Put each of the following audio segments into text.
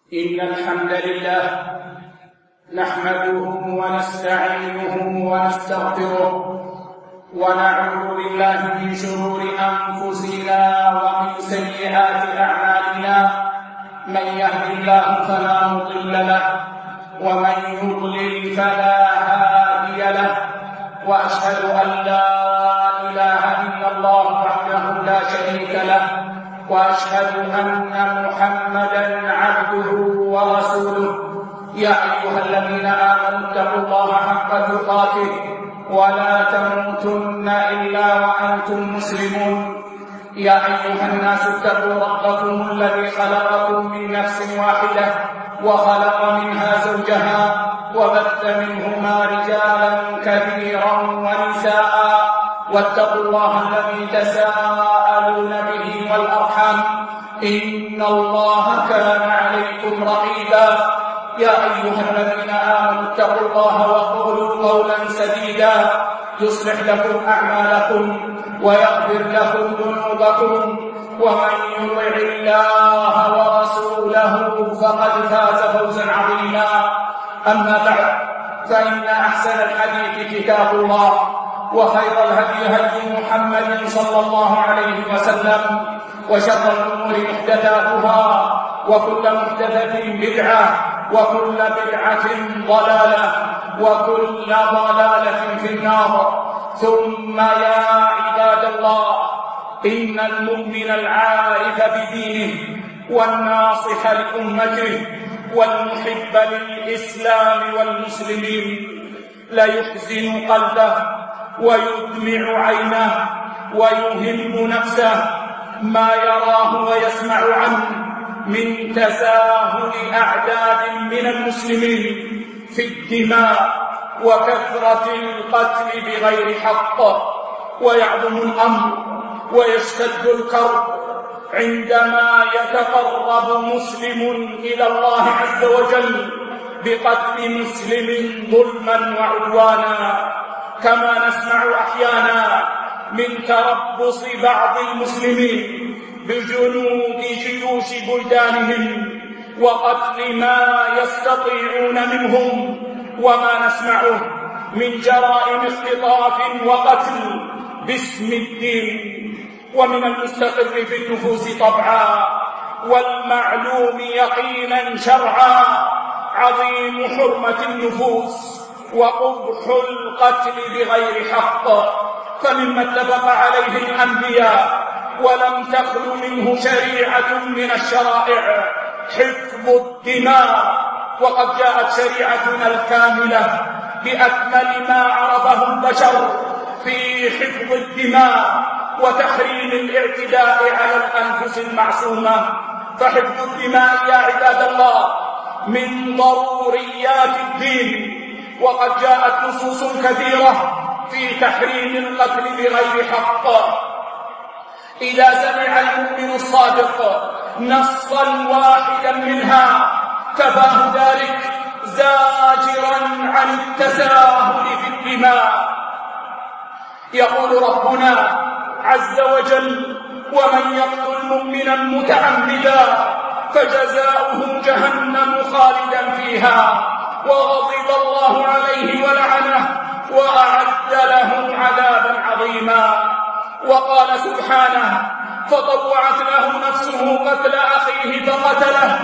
إن الحمد لله نحمده ونستعينه ونستغفره ونعوذ بالله من شرور أنفسنا ومن سيئات أعمالنا. من يهد الله فلا مضل له ومن يضلل فلا هادي له، وأشهد أن لا إله إلا الله وحده لا شريك له، وأشهد أن محمدا عبده ورسوله. يا أيها الذين آمنوا اتقوا الله حق تقاته ولا تموتن إلا وأنتم مسلمون. يا أيها الناس اتقوا ربكم الذي خلقكم من نفس واحدة وخلق منها زوجها وبث منهما رجالا كثيرا ونساء، واتقوا الله الذي تساءلون به والأرحام إن الله كان عليكم رقيبا. يا أيها الذين آمنوا اتقوا الله وقولوا قولا سديدا يصلح لكم أعمالكم ويغفر لكم ذنوبكم، ومن يطع الله ورسوله فقد فاز فوزا عظيما. أما بعد، فإن أحسن الحديث كتاب الله، وخير الهدي هدي محمد صلى الله عليه وسلم، وشر الأمور محدثاتها، وكل محدثة بدعة، وكل بدعة ضلالة، وكل ضلالة في النار. ثم يا عباد الله، إن المؤمن العارف بدينه والناصح لأمته والمحب للإسلام والمسلمين ليحزن قلبه ويدمع عينه ويهم نفسه ما يراه ويسمع عنه من تساهل أعداد من المسلمين في الدماء وكثرة القتل بغير حق. ويعظم الأمر ويشتد الكرب عندما يتقرب مسلم إلى الله عز وجل بقتل مسلم ظلما وعدوانا، كما نسمع أحيانا من تربص بعض المسلمين بجنود جيوش بلدانهم وقتل ما يستطيعون منهم، وما نسمعه من جرائم اختطاف وقتل باسم الدين. ومن المستقر في النفوس طبعا والمعلوم يقينا شرعا عظيم حرمة النفوس وقبح القتل بغير حق، فمما اتفق عليه الأنبياء ولم تخل منه شريعة من الشرائع حفظ الدماء. وقد جاءت شريعتنا الكاملة بأكمل ما عرفه البشر في حفظ الدماء وتحريم الاعتداء على الأنفس المعصومة. فحفظ الدماء يا عباد الله من ضروريات الدين، وقد جاءت نصوص كثيرة في تحريم القتل بغير حق. إذا سمع المؤمن الصادق نصا واحدا منها كفاه ذلك زاجرا عن التساهل في الدماء. يقول ربنا عز وجل: ومن يقتل مؤمنا متعمدا فجزاؤه جهنم خالدا فيها وغضب الله عليه ولعنه وأعد له عذابا عظيما. وقال سبحانه: فطوعت له نفسه قتل أخيه فقتله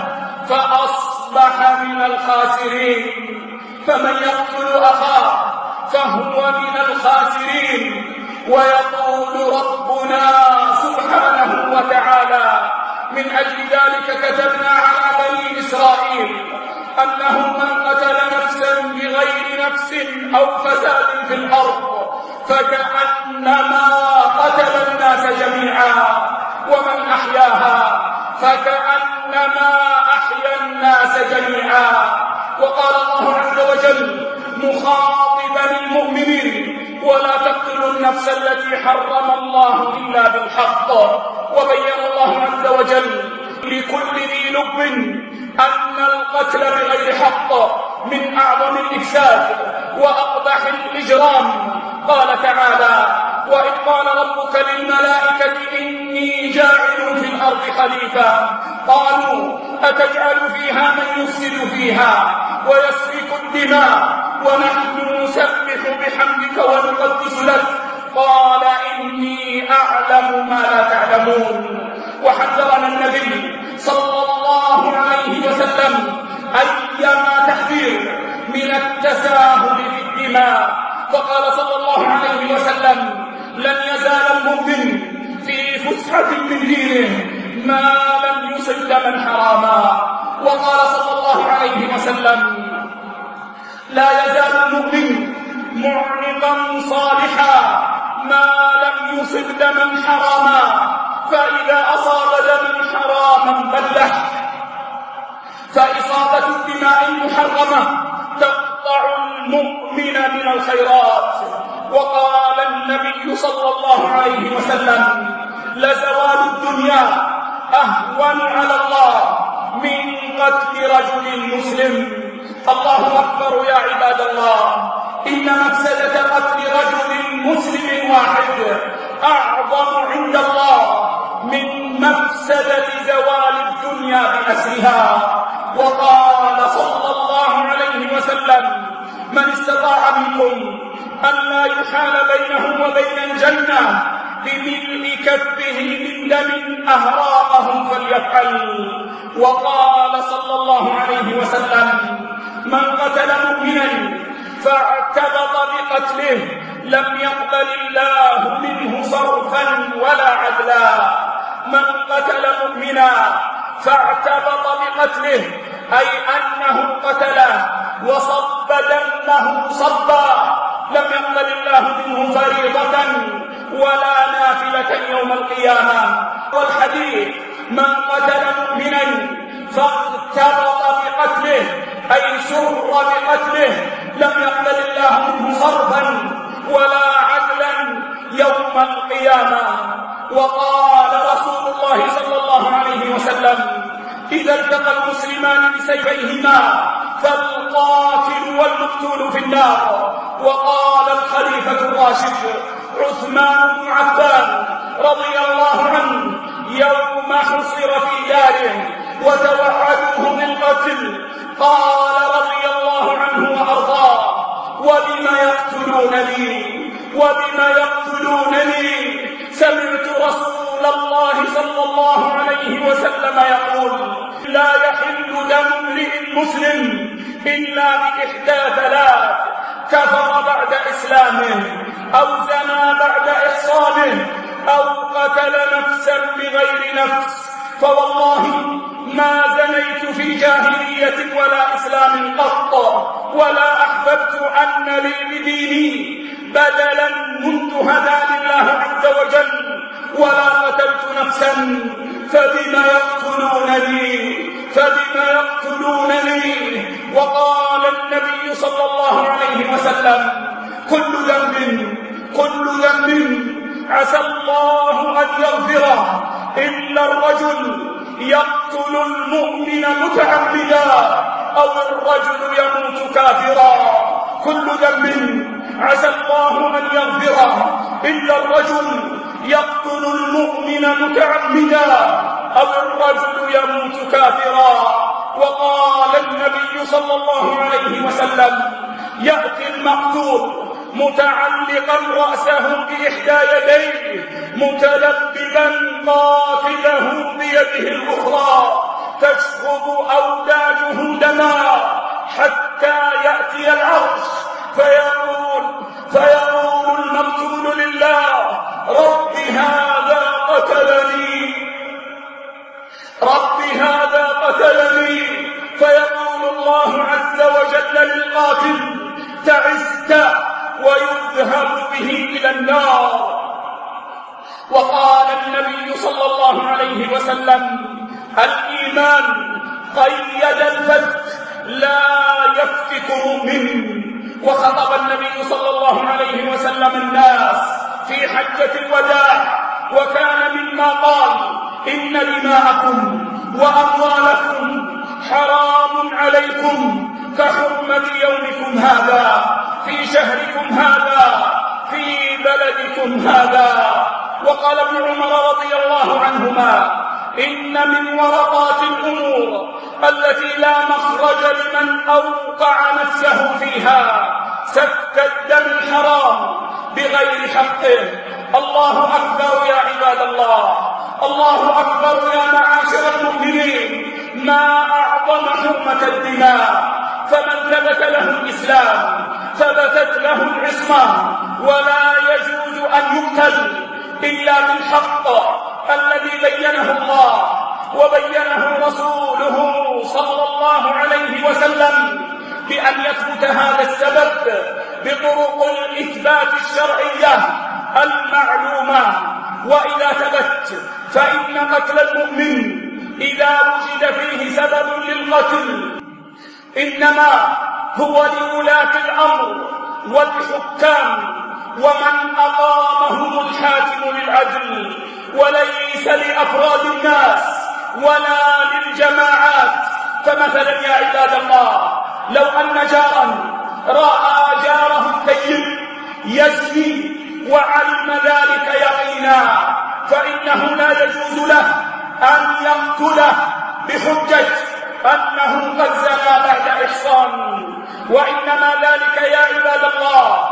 فأصبح من الخاسرين. فمن يقتل أخاه فهو من الخاسرين. ويقول ربنا سبحانه وتعالى: من أجل ذلك كتبنا على بني إسرائيل أنه من قتل نفسا بغير نفس أو فساد في الأرض فكأنما قتل الناس جميعا، ومن أحياها فكأنما أحيا الناس جميعا. وقال الله عز وجل مخاطبا المؤمنين: ولا تقتلوا النفس التي حرم الله إلا بالحق. وبين الله عز وجل لكل ذي لب أن القتل بغير حق من أعظم الإفساد وأقبح الإجرام. قال تعالى: وإذ قال ربك للملائكة إني جاعل في الأرض خليفة قالوا أتجعل فيها من يفسد فيها ويسفك الدماء ونحن نسبح بحمدك ونقدس لك؟ قال إني أعلم ما لا تعلمون. وحذرنا النبي صلى الله عليه وسلم أيما تحذير من التساهل في الدماء، فقال صلى الله عليه وسلم لن يزال المؤمن في فسحة من دينه ما لم يصب دما حراما. وقال صلى الله عليه وسلم لا يزال المؤمن معنقا صالحا ما لم يصب دما حراما، فإذا أصاب دما حراما بلح. فإصابة الدماء المحرمة تقطع المؤمن من الخيرات. وقال النبي صلى الله عليه وسلم لزوال الدنيا أهون على الله من قتل رجل مسلم. الله أكبر يا عباد الله، إن مفسدة قتل رجل مسلم واحد أعظم عند الله من مفسدة زوال الدنيا بأسرها. وقال صلى الله عليه وسلم من استطاع منكم أن لا يحال بينه وبين الجنة بملء كفه من دم أهراقه فليفعل. وقال صلى الله عليه وسلم من قتل مؤمنا فاعتبط بقتله لم يقبل الله منه صرفا ولا عدلا. من قتل مؤمنا فاعتبط بقتله أي أنه قتله وصب دمه صبا لم يقبل الله منه فريضة ولا نافلة يوم القيامة. والحديث من قتل مؤمنا فاغتبط بقتله أي سر بقتله لم يقبل الله منه صرفا ولا عدلا يوم القيامة. وقال رسول الله صلى الله عليه وسلم إذا التقى المسلمان بسيفيهما فالقاتل والمقتول في النار. وقال الخليفة الراشد عثمان بن عفان رضي الله عنه يوم حصر في داره وتوعدوه بالقتل قال رضي الله عنه وأرضاه وبما يقتلونني وبما يقتلونني؟ سمعت رسول الله صلى الله عليه وسلم يقول لا يحل دم امرئ مسلم إلا بإحدى ثلاث: كفر بعد إسلامه أو زنى بعد إحصانه أو قتل نفسا بغير نفس. فوالله ما زنيت في جاهلية ولا إسلام قط ولا أحببت أن لي بديني بدلا منذ هداني الله عز وجل ولا قتلت نفسا فبما يقتلونني. وقال النبي صلى الله عليه وسلم كل ذنب عسى الله أن يغفره إلا الرجل يقتل المؤمن متعمدا أو الرجل يموت كافرا. كل ذنب عسى الله أن يغفره إلا الرجل يقتل المؤمن متعمدا أو الرجل يموت كافرا. وقال النبي صلى الله عليه وسلم يأتي المقتول متعلقا رأسه بإحدى يديه متلببا قاتله بيده الأخرى تشرب أوداجه دما حتى يأتي العرش فيقول المقتول لله رب هذا قتلني فيقول الله عز وجل للقاتل تعست ويذهب به إلى النار. وقال النبي صلى الله عليه وسلم الإيمان قيد الفتك لا يفتك مؤمن. وخطب النبي صلى الله عليه وسلم الناس في حجة الوداع وكان مما قال إن دماءكم وأموالكم حرام عليكم كحرمة يومكم هذا في شهركم هذا في بلدكم هذا. وقال ابن عمر رضي الله عنهما إن من ورطات الأمور التي لا مخرج لمن أوقع نفسه فيها سفك الدم الحرام بغير حقه. الله أكبر يا عباد الله، الله أكبر يا معاشر المؤمنين. ما أعظم حرمة الدماء، فمن ثبت له الإسلام ثبتت له العصمة، ولا يجوز أن يقتل إلا بالحق الذي بينه الله وبينه رسوله صلى الله عليه وسلم، بأن يثبت هذا السبب بطرق الإثبات الشرعية المعلومة. وإذا ثبت فإن قتل المؤمن إذا وجد فيه سبب للقتل إنما هو لولاة الأمر والحكام ومن أقامهم الحاكم للعدل، وليس لأفراد الناس ولا للجماعات. فمثلا يا عباد الله، لو أن جارا رأى جاره الطيب يزني وعلم ذلك يقينا، فإنه لا يجوز له أن يقتله بحجة أنه قد زنى بعد إحصان، وإنما ذلك يا عباد الله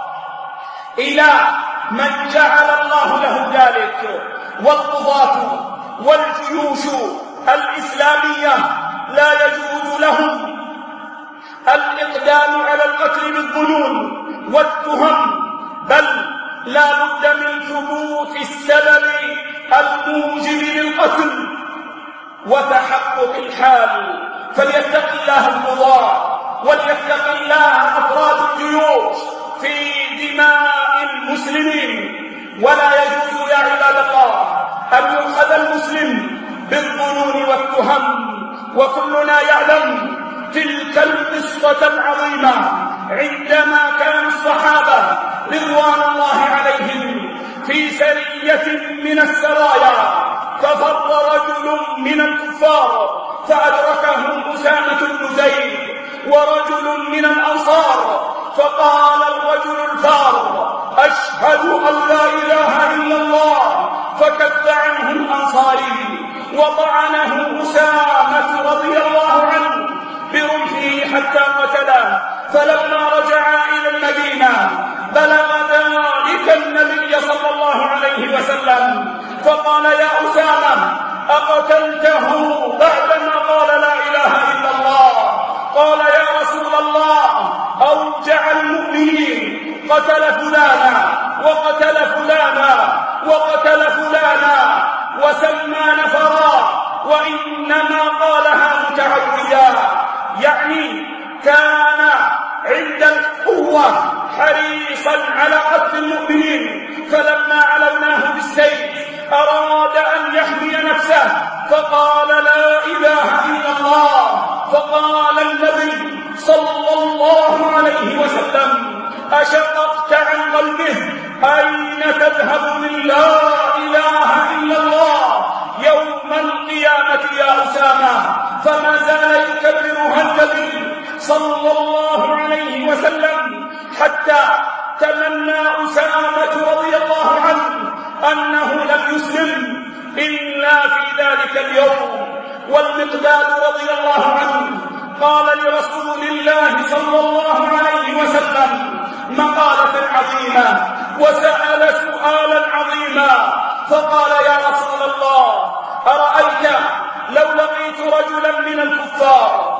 إلى من جعل الله له ذلك. والقضاة والجيوش الإسلامية لا يجوز لهم الإقدام على القتل بالظنون والتهم، بل لا بد من ثبوت السبب الموجب للقتل وتحقق الحال. فليتق الله القضاة وليتق الله أفراد الجيوش في دماء المسلمين. ولا يجوز يا عباد الله أن يؤخذ المسلم بالظنون والتهم. وكلنا يعلم تلك القصة العظيمة عندما كان الصحابة رضوان الله عليهم في سرية من السرايا، ففر رجل من الكفار فأدركهم أسامة بن زيد ورجل من الأنصار، فقال الرجل الفار: أشهد أن لا إله إلا الله، فكف عنه الأنصاري وطعنه أسامة رضي الله عنه برمحه حتى قتله. فلما رجع إلى المدينة بلغ ذلك النبي صلى الله عليه وسلم، فقال: يا أسامة، أقتلته بعدما قال لا إله إلا الله؟ قال: يا رسول الله، أوجع المؤمنين، قتل فلانا وقتل فلانا وقتل فلانا وسمى نفرا، وإنما قالها متعودا. يعني كان عند القوة حريصا على قتل المؤمنين، فلما علوناه بالسيف أراد أن يحمي نفسه فقال: لا إله إلا الله. فقال النبي صلى الله عليه وسلم: أشققت عن قلبه؟ أين تذهب من لا إله إلا الله يوم القيامة يا أسامة؟ فما زال يكررها النبي صلى الله عليه وسلم حتى تمنى أسامة رضي الله عنه أنه لم يسلم إلا في ذلك اليوم. والمقداد رضي الله عنه قال لرسول الله صلى الله عليه وسلم مقالة عظيمة وسأل سؤالا عظيما، فقال: يا رسول الله، أرأيت لو لقيت رجلا من الكفار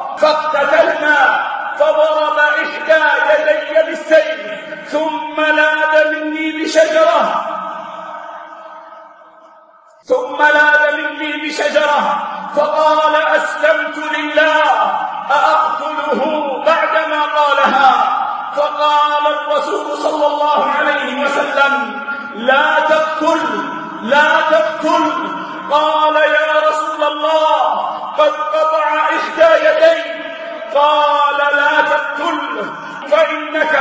فاقتتلنا فضرب إحدى يدي بالسيف ثم لاذ مني بشجرة فقال: أسلمت لله، أأقتله بعدما قالها؟ فقال الرسول صلى الله عليه وسلم: لا تقتل. قال: يا رسول الله، قد قطع إحدى يديه. قال: لا تقتل، فإنك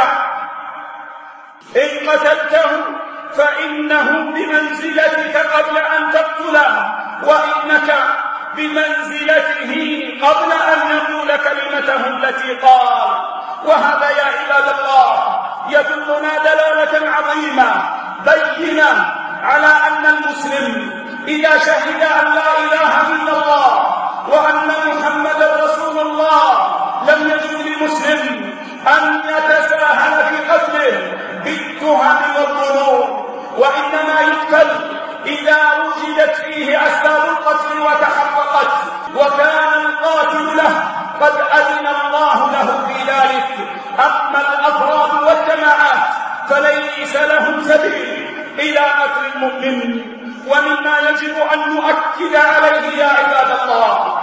إن قتلته فإنه بمنزلتك قبل أن تقتله، وإنك بمنزلته قبل أن يقول كلمته التي قال. وهذا يا عباد الله يدلنا دلالة عظيمة بينة على أن المسلم إذا شهد أن لا إله إلا الله وأن محمدا رسول الله لم يجوز لمسلم أن يتساهل في قتله بالتهم والظنون، وإنما يقتل إذا وجدت فيه أسباب القتل وتحققت وكان القاتل له قد أذن الله له في ذلك. أما الأفراد والجماعات فليس لهم سبيل إلى قتل المؤمن. ومما يجب أن نؤكد عليه يا عباد الله،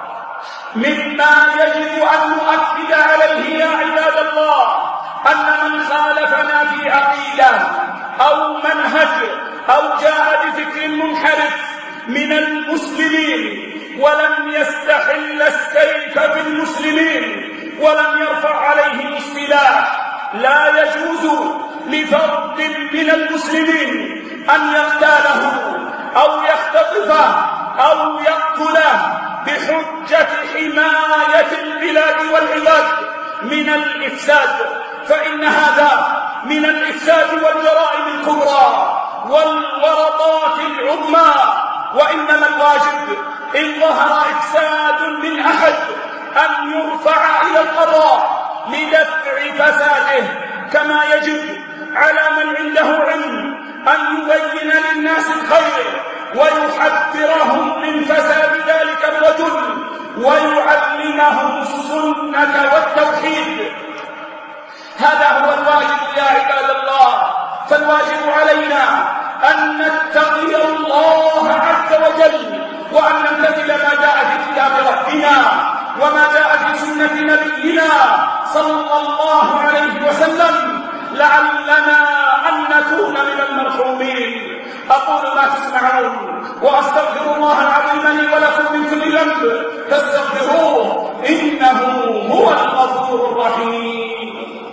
أن من خالفنا في عقيدة أو منهج أو جاء بفكر منحرف من المسلمين ولم يستحل السيف بالمسلمين ولم يرفع عليهم السلاح، لا يجوز لفرد من المسلمين أن يغتاله أو يختطفه أو يقتله بحجة حماية البلاد والعباد من الإفساد، فإن هذا من الإفساد والجرائم الكبرى والورطات العظمى. وإنما الواجب إن ظهر إفساد من أحد أن يرفع إلى القضاء لدفع فساده، كما يجب على من عنده علم أن يبين للناس الخير ويحذرهم من فساد ذلك الرجل ويعلمهم السنة والتوحيد. هذا هو الواجب يا عباد الله. فالواجب علينا أن نتقي الله عز وجل وأن نمتثل ما جاء في كتاب ربنا وما جاء في سنة نبينا صلى الله عليه وسلم لعلنا أن نكون من المرحومين. أقول ما تسمعون وأستغفر الله العظيم لي ولكم من كل ذنب فاستغفروه إنه هو الغفور الرحيم.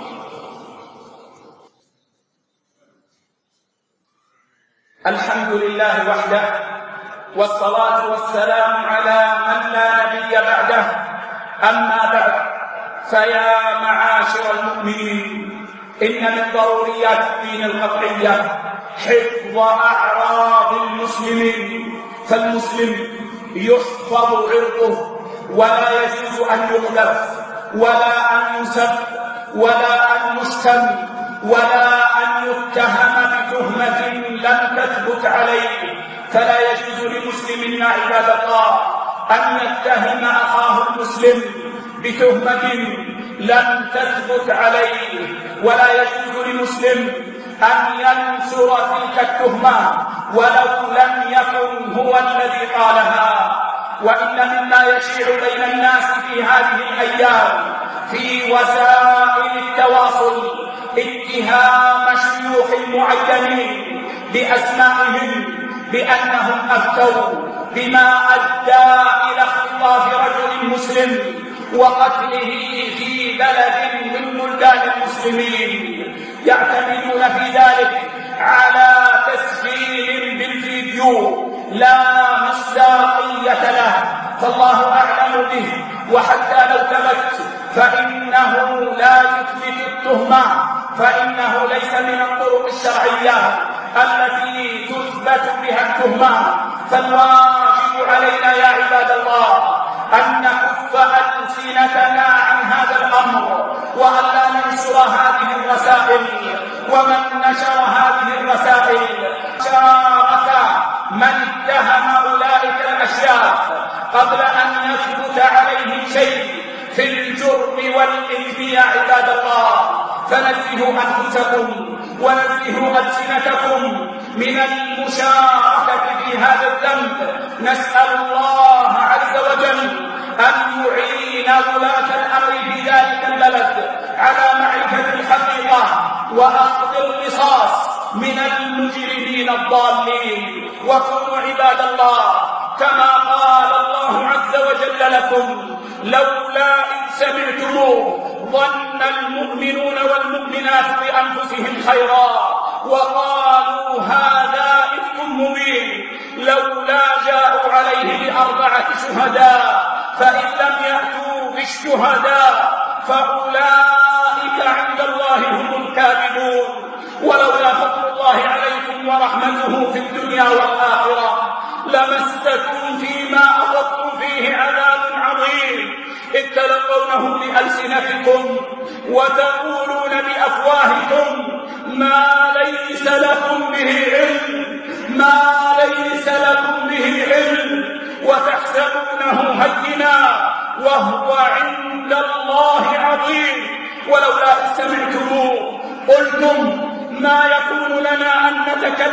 الحمد لله وحده والصلاة والسلام على من لا نبي بعده. أما بعد، فيا معاشر المؤمنين، إن من ضروريات الدين القطعية حفظ أعراض المسلمين، فالمسلم يحفظ عرضه ولا يجوز أن يقذف ولا أن يسب ولا أن يشتم ولا أن يتهم بتهمة لم تثبت عليه. فلا يجوز لمسلم يا عباد الله أن يتهم أخاه المسلم بتهمة لم تثبت عليه، ولا يجوز لمسلم أن ينشر تلك التهمة ولو لم يكن هو الذي قالها. وإن مما يشيع بين الناس في هذه الأيام في وسائل التواصل اتهام شيوخ معينين بأسمائهم بأنهم أفتوا بما أدى إلى اختطاف رجل مسلم وقتله في بلد من بلدان المسلمين، يعتمدون في ذلك على تسجيل بالفيديو لا مصداقية له، فالله أعلم به. وحتى لو ثبت فإنه لا يثبت التهمة، فإنه ليس من الطرق الشرعية التي تثبت بها التهمة. فالواجب علينا يا عباد الله أن نكف ألسنتنا عن هذا الأمر وأن لا ننشر هذه الرسائل. ومن نشر هذه الرسائل شارك من اتهم أولئك الأشياخ قبل أن يثبت عليه شيء في الجرم والإثم يا عباد الله. فنزهوا أنفسكم ونزهوا ألسنتكم من المشاركة في هذا الذنب. نسأل الله عز وجل أن يعين ولاة الأمر في ذلك البلد على معرفة الحقيقة وأخذ القصاص من المجرمين الضالين. وكونوا عباد الله كما قال الله عز وجل لكم: لولا إن سمعتموه ظن المؤمنون والمؤمنات بأنفسهم خيرا وقالوا هذا إفك مبين، لولا جاءوا عليه ب4 شهداء فإن لم يأتوا بالشهداء فأولئك عند الله هم الكاذبون. ولولا فضل الله عليكم ورحمته في الدنيا والآخرة لمستكم فيما أخذتم فيه عذاب عظيم، إذ تلقونه بألسنتكم وتقولون بأفواهكم ما ليس لكم به علم، وتحسبونه هينا وهو عند الله عظيم. ولولا إذ سمعتموه قلتم ما يكون لنا أن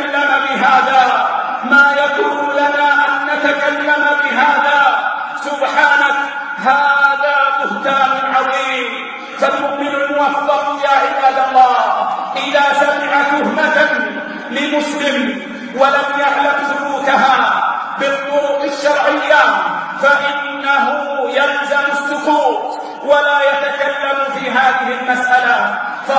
نتكلم بهذا سبحانك هذا بهتان عظيم. فالمؤمن الموفق يا عباد الله إذا سمع تهمة لمسلم ولم يعلم ثبوتها بالطرق الشرعية فإنه يلزم السكوت ولا يتكلم في هذه المسألة.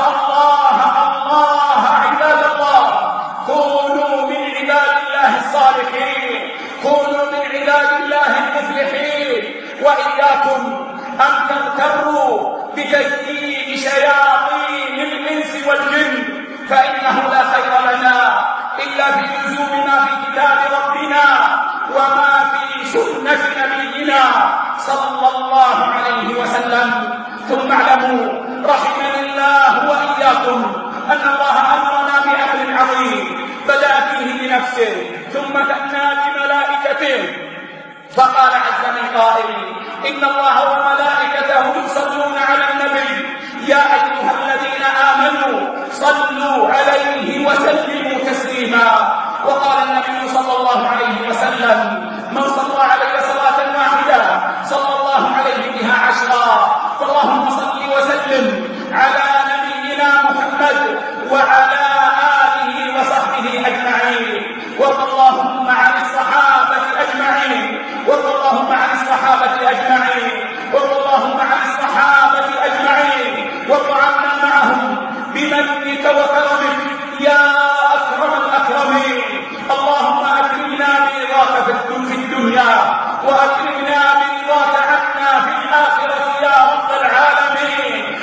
الله عباد الله، كونوا من عباد الله الصالحين، كونوا من عباد الله المفلحين، وإياكم أن تغتروا بتكييد شياطين الإنس والجن، فإنه لا خير لنا إلا في لزوم ما في كتاب ربنا وما في سنة نبينا صلى الله عليه وسلم. ثم اعلموا رحمني الله وإياكم أن الله أمرنا بأمر عظيم بدأ فيه بنفسه ثم ثنى بملائكته، فقال عز من قائل: إن الله وملائكته يصلون على النبي يا أيها الذين آمنوا صلوا عليه وسلموا تسليما. وقال النبي صلى الله عليه وسلم: من صلى علي صلاة واحدة صلى الله عليه بها 10. فاللهم صل وسلم على نبينا محمد وعلى آله وصحبه أجمعين. وارض اللهم عن الصحابة أجمعين، وارض اللهم عن الصحابة أجمعين، وارض اللهم عن الصحابة أجمعين، وارض عنا معهم بمنك وكرمك يا أكرم الأكرمين. اللهم أكرمنا برضاك في الدنيا وأكرمنا برضاك عنا في الآخرة يا رب العالمين.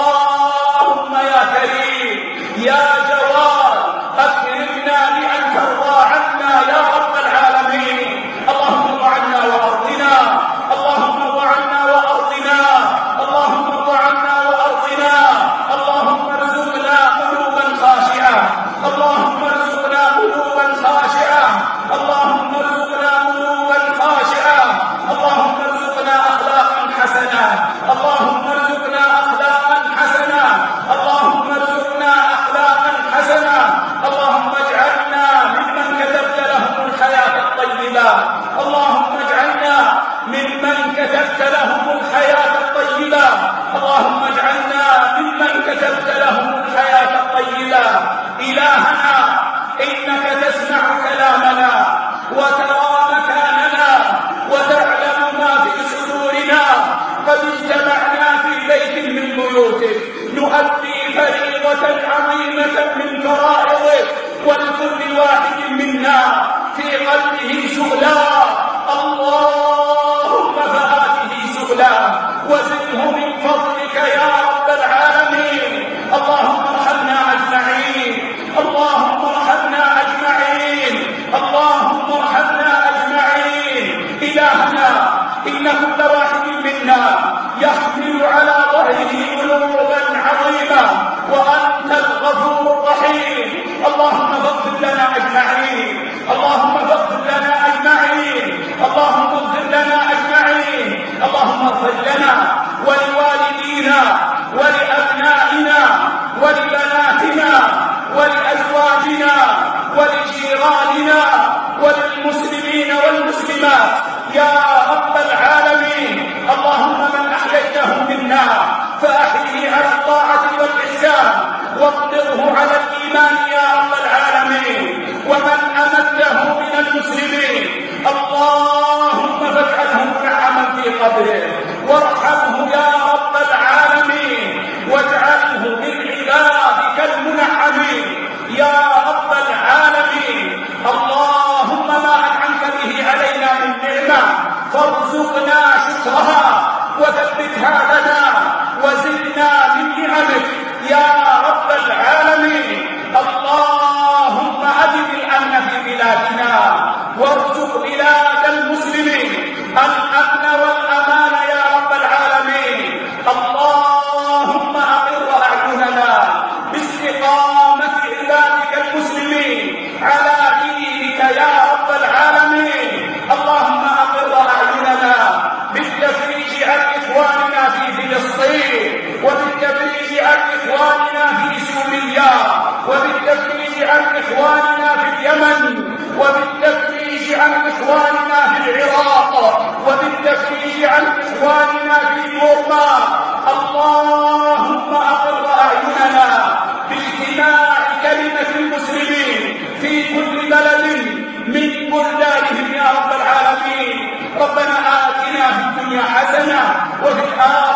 اللهم يا كريم يا جواد أكرمنا بأن ترضى عنا يا رب العالمين. اللهم ارض عنا وأرضنا، اللهم ارض عنا وأرضنا، اللهم ارض عنا وأرضنا. اللهم ارزقنا قلوبا خاشعة، اللهم ارزقنا قلوبا خاشعة، اللهم ارزقنا قلوبا خاشعة، اللهم ارزقنا أخلاقا حسنة، اللهم ارزقنا أخلاقا حسنة، اللهم ارزقنا أخلاقا حسنة. اللهم اجعلنا ممن كتبت لهم الحياة الطيبة، اللهم اجعلنا ممن كتبت لهم الحياة الطيبة، اللهم اجعلنا ممن كتبت لهم الحياة الطيبة. إلهنا إنك تسمع كلامنا وترى مكاننا وتعلم ما في صدورنا. قد اجتمعنا في بيت من بيوتك نؤدي فريضة عظيمة من فرائضك، ولكل واحد منا في قلبه سؤلا، اللهم فآته سؤلا وزده من فضلك يا رب العالمين. اللهم ارحمنا أجمعين، اللهم ارحمنا أجمعين، اللهم ارحمنا أجمعين. إلهنا إن كل واحد منا يحمل على ظهره ذنوبا عظيمة وأنت الغفور الرحيم. اللهم فاغفر لنا أجمعين، اللهم فاغفر لنا أجمعين، اللهم اغفر لنا أجمعين. اللهم اغفر لنا ولوالدينا ولأبنائنا ولبناتنا ولأزواجنا ولجيراننا وللمسلمين والمسلمات يا رب العالمين. اللهم من أحييته منا فأحيه على الطاعة والإحسان واقدره على الإيمان يا رب العالمين، ومن أمته من المسلمين اللهم فاجعله منعما في قبره وارحمه يا رب العالمين، واجعله من عبادك المنعمين يا رب العالمين. اللهم ما أنعمت به علينا من نعمة فارزقنا شكرها وثبتها لنا وزدنا من نعمك يا رب العالمين. اللهم أدم الأمن في بلادنا وارزق فلسطين، وبالتفريج عن إخواننا في سوريا، وبالتفريج عن إخواننا في اليمن، وبالتفريج عن إخواننا في العراق، وبالتفريج عن إخواننا في بورما. اللهم أقر أعيننا باجتماع كلمة المسلمين في كل بلد من بلدانهم يا رب العالمين. ربنا آتنا في الدنيا حسنة وفي الآخرة